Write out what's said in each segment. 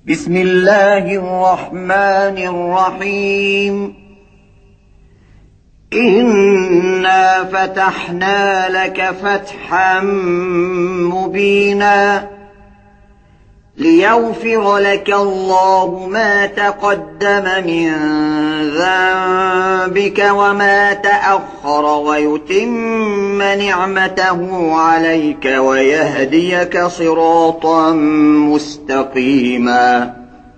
بسم الله الرحمن الرحيم. إنا فتحنا لك فتحا مبينا ليغفر لك الله ما تقدم من ذنبك وما تأخر ويتم نعمته عليك ويهديك صراطا مستقيما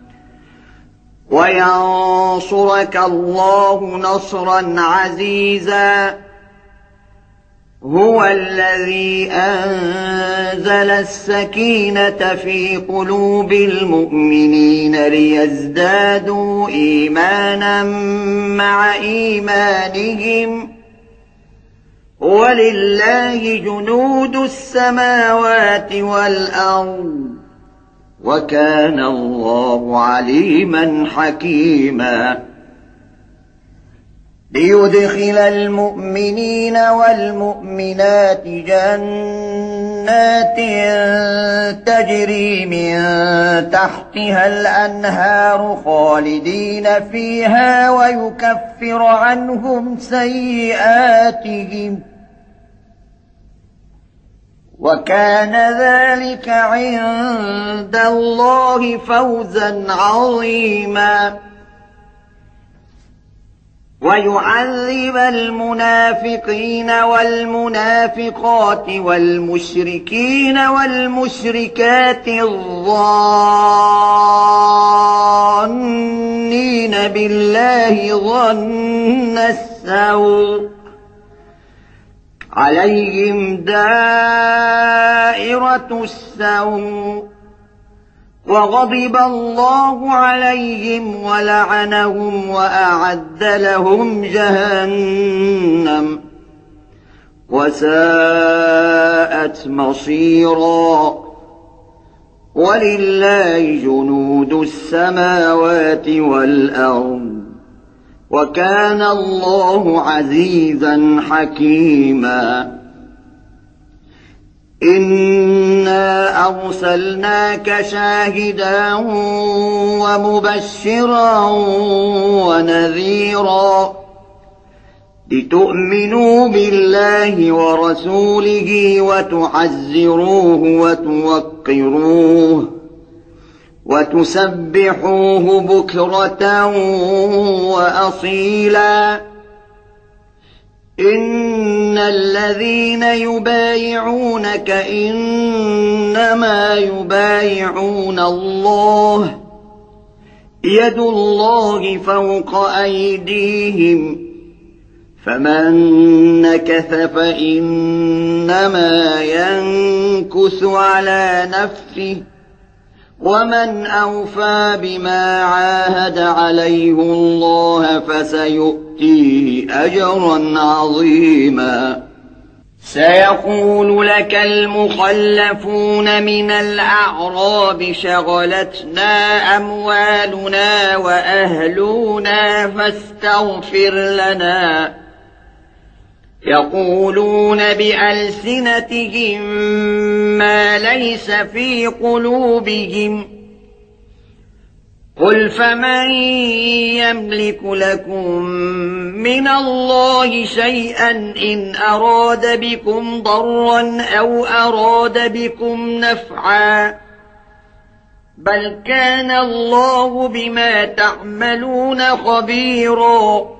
وينصرك الله نصرا عزيزا. هو الذي أنزل السكينة في قلوب المؤمنين ليزدادوا إيمانا مع إيمانهم ولله جنود السماوات والأرض وكان الله عليما حكيما. ليدخل المؤمنين والمؤمنات جنات تجري من تحتها الأنهار خالدين فيها ويكفر عنهم سيئاتهم وكان ذلك عند الله فوزا عظيما. ويعذب المنافقين والمنافقات والمشركين والمشركات الظانين بالله ظن السوء عليهم دائرة السوء وغضب الله عليهم ولعنهم وأعد لهم جهنم وساءت مصيرا. ولله جنود السماوات والأرض وكان الله عزيزا حكيما. إنا أرسلناك شاهدا ومبشرا ونذيرا لتؤمنوا بالله ورسوله وتعزروه وتوقروه وتسبحوه بكرة وأصيلا. إن الذين يبايعونك إنما يبايعون الله يد الله فوق أيديهم فمن نكث فإنما ينكث على نفسه ومن أوفى بما عاهد عليه الله فسيؤتيه أجرا عظيما. سيقول لك المخلفون من الأعراب شغلتنا أموالنا وأهلنا فاستغفر لنا يقولون بألسنتهم ما ليس في قلوبهم قل فمن يملك لكم من الله شيئا إن أراد بكم ضرا أو أراد بكم نفعا بل كان الله بما تعملون خبيرا.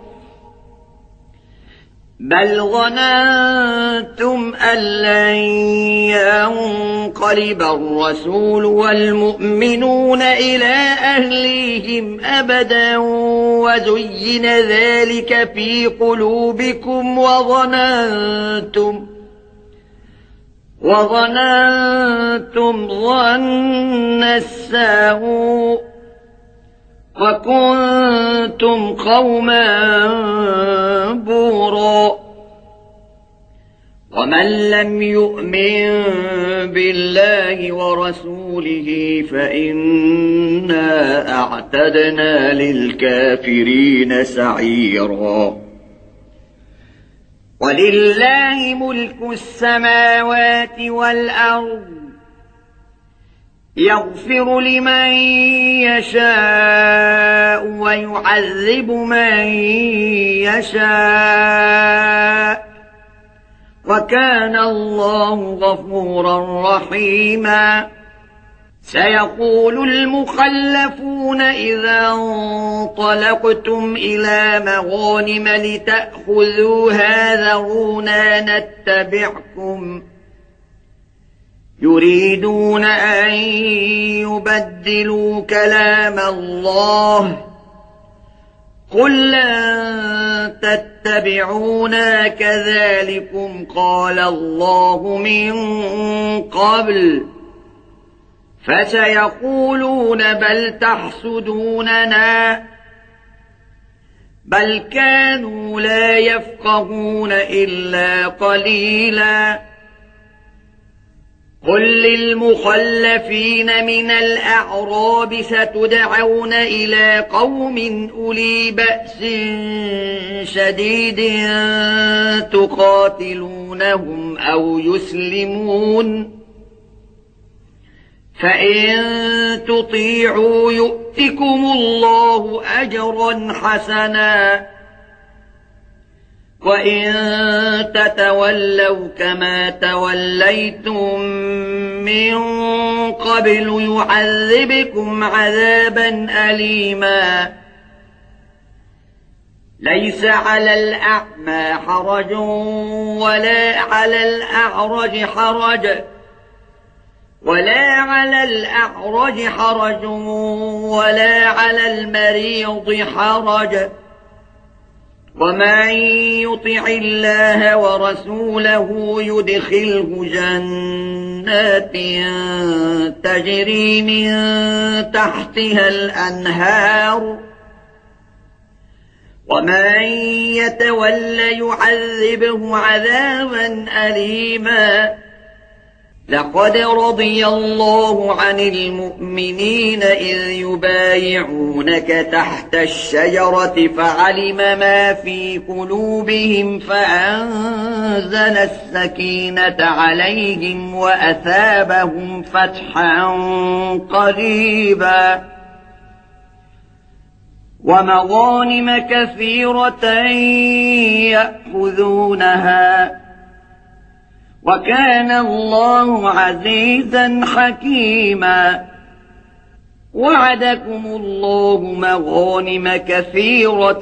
بل ظننتم أن لن ينقلب الرسول والمؤمنون إلى أهليهم أبدا وزين ذلك في قلوبكم وظننتم ظن السوء وكنتم قوما بورا. ومن لم يؤمن بالله ورسوله فإنا أعتدنا للكافرين سعيرا. ولله ملك السماوات والأرض يغفر لمن يشاء ويعذب من يشاء وكان الله غفورا رحيما سيقول المخلفون إذا انطلقتم إلى مغانم لتأخذوها ذرونا نتبعكم يريدون أن يبدلوا كلام الله قل لن تتبعونا كذلكم قال الله من قبل فسيقولون بل تحسدوننا بل كانوا لا يفقهون إلا قليلا قل للمخلفين من الأعراب ستدعون إلى قوم أولي بأس شديد تقاتلونهم أو يسلمون فإن تطيعوا يؤتكم الله أجرا حسنا وإن تتولوا كما توليتم من قبل يعذبكم عذابا أليما ليس على الأعمى حرج ولا على الأعرج حرج ولا على المريض حرج ومن يطع الله ورسوله يدخله جنات تجري من تحتها الأنهار ومن يتولى يعذبه عذابا أليما لقد رضي الله عن المؤمنين إذ يبايعونك تحت الشجرة فعلم ما في قلوبهم فأنزل السكينة عليهم وأثابهم فتحا قريبا ومغانم كثيرة يأخذونها وكان الله عزيزا حكيما وعدكم الله مغانم كثيرة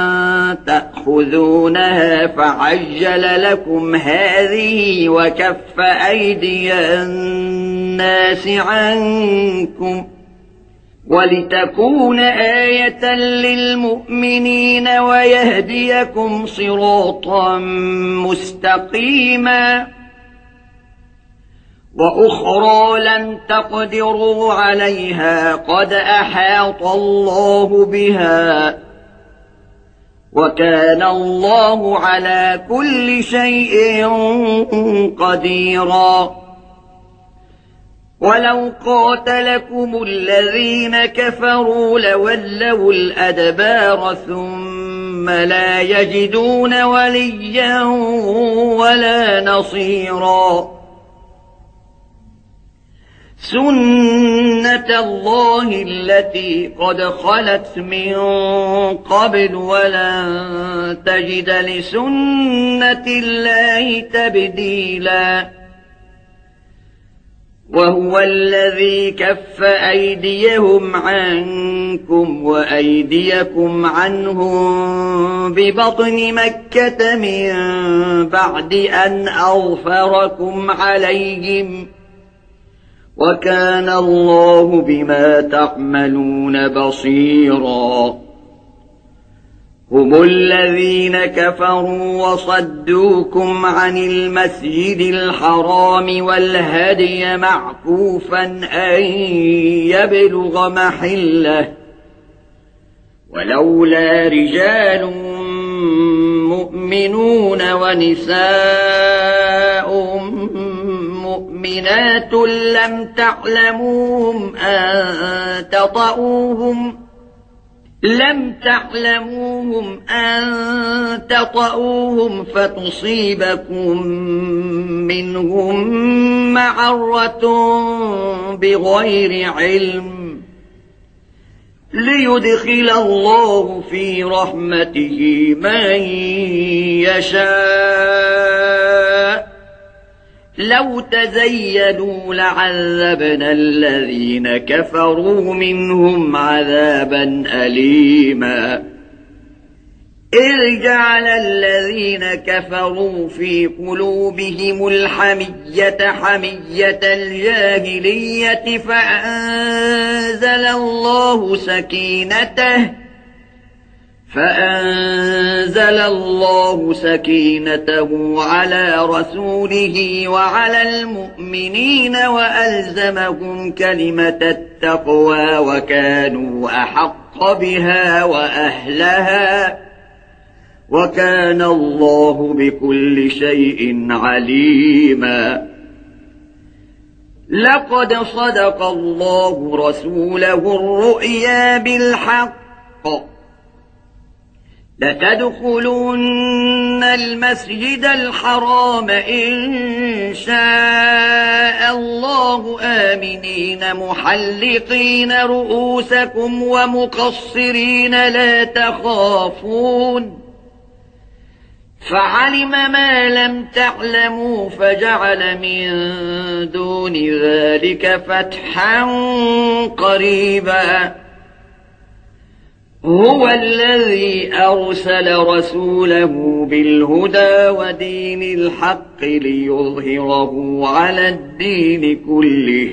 تأخذونها فعجل لكم هذه وكف أيدي الناس عنكم ولتكون آية للمؤمنين ويهديكم صراطا مستقيما وأخرى لن تقدروا عليها قد أحاط الله بها وكان الله على كل شيء قديرا ولو قاتلكم الذين كفروا لولوا الأدبار ثم لا يجدون وليا ولا نصيرا سنة الله التي قد خلت من قبل ولن تجد لسنة الله تبديلا وهو الذي كف أيديهم عنكم وأيديكم عنهم ببطن مكة من بعد أن أغفركم عليهم وكان الله بما تعملون بصيرا هم الذين كفروا وصدوكم عن المسجد الحرام والهدي معكوفا أن يبلغ محله ولولا رجال مؤمنون ونساء مؤمنات لم تعلموهم أن تطؤوهم لم تعلموهم أن تطؤوهم فتصيبكم منهم معرة بغير علم ليدخل الله في رحمته من يشاء لو تزيلوا لعذبنا الذين كفروا منهم عذابا أليما إذ جعل الذين كفروا في قلوبهم الحمية حمية الجاهلية فأنزل الله سكينته على رسوله وعلى المؤمنين وألزمهم كلمة التقوى وكانوا أحق بها وأهلها وكان الله بكل شيء عليما لقد صدق الله رسوله الرؤيا بالحق لتدخلن المسجد الحرام إن شاء الله آمنين محلقين رؤوسكم ومقصرين لا تخافون فعلم ما لم تعلموا فجعل من دون ذلك فتحا قريبا هو الذي أرسل رسوله بالهدى ودين الحق ليظهره على الدين كله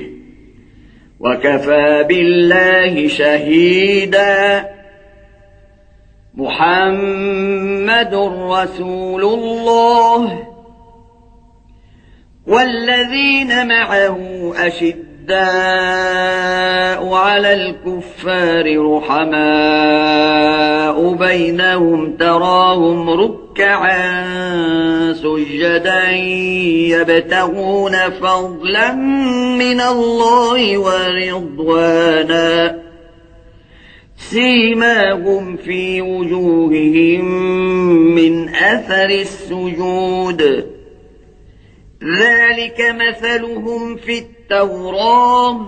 وكفى بالله شهيدا محمد رسول الله والذين معه أشداء على الكفار رحماء بينهم تراهم ركعا سجدا يبتغون فضلا من الله ورضوانا سيماهم في وجوههم من أثر السجود ذلك مثلهم في التوراة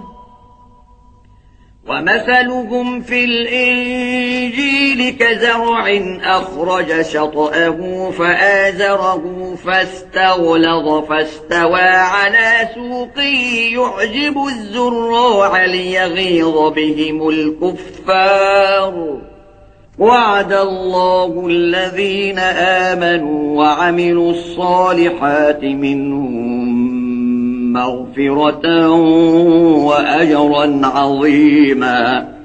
ومثلهم في الإنجيل كزرع أخرج شطأه فآزره فاستغلظ فاستوى على سوقه يعجب الزراع ليغيظ بهم الكفار وعد الله الذين آمنوا وعملوا الصالحات منهم مغفرة وأجرا عظيما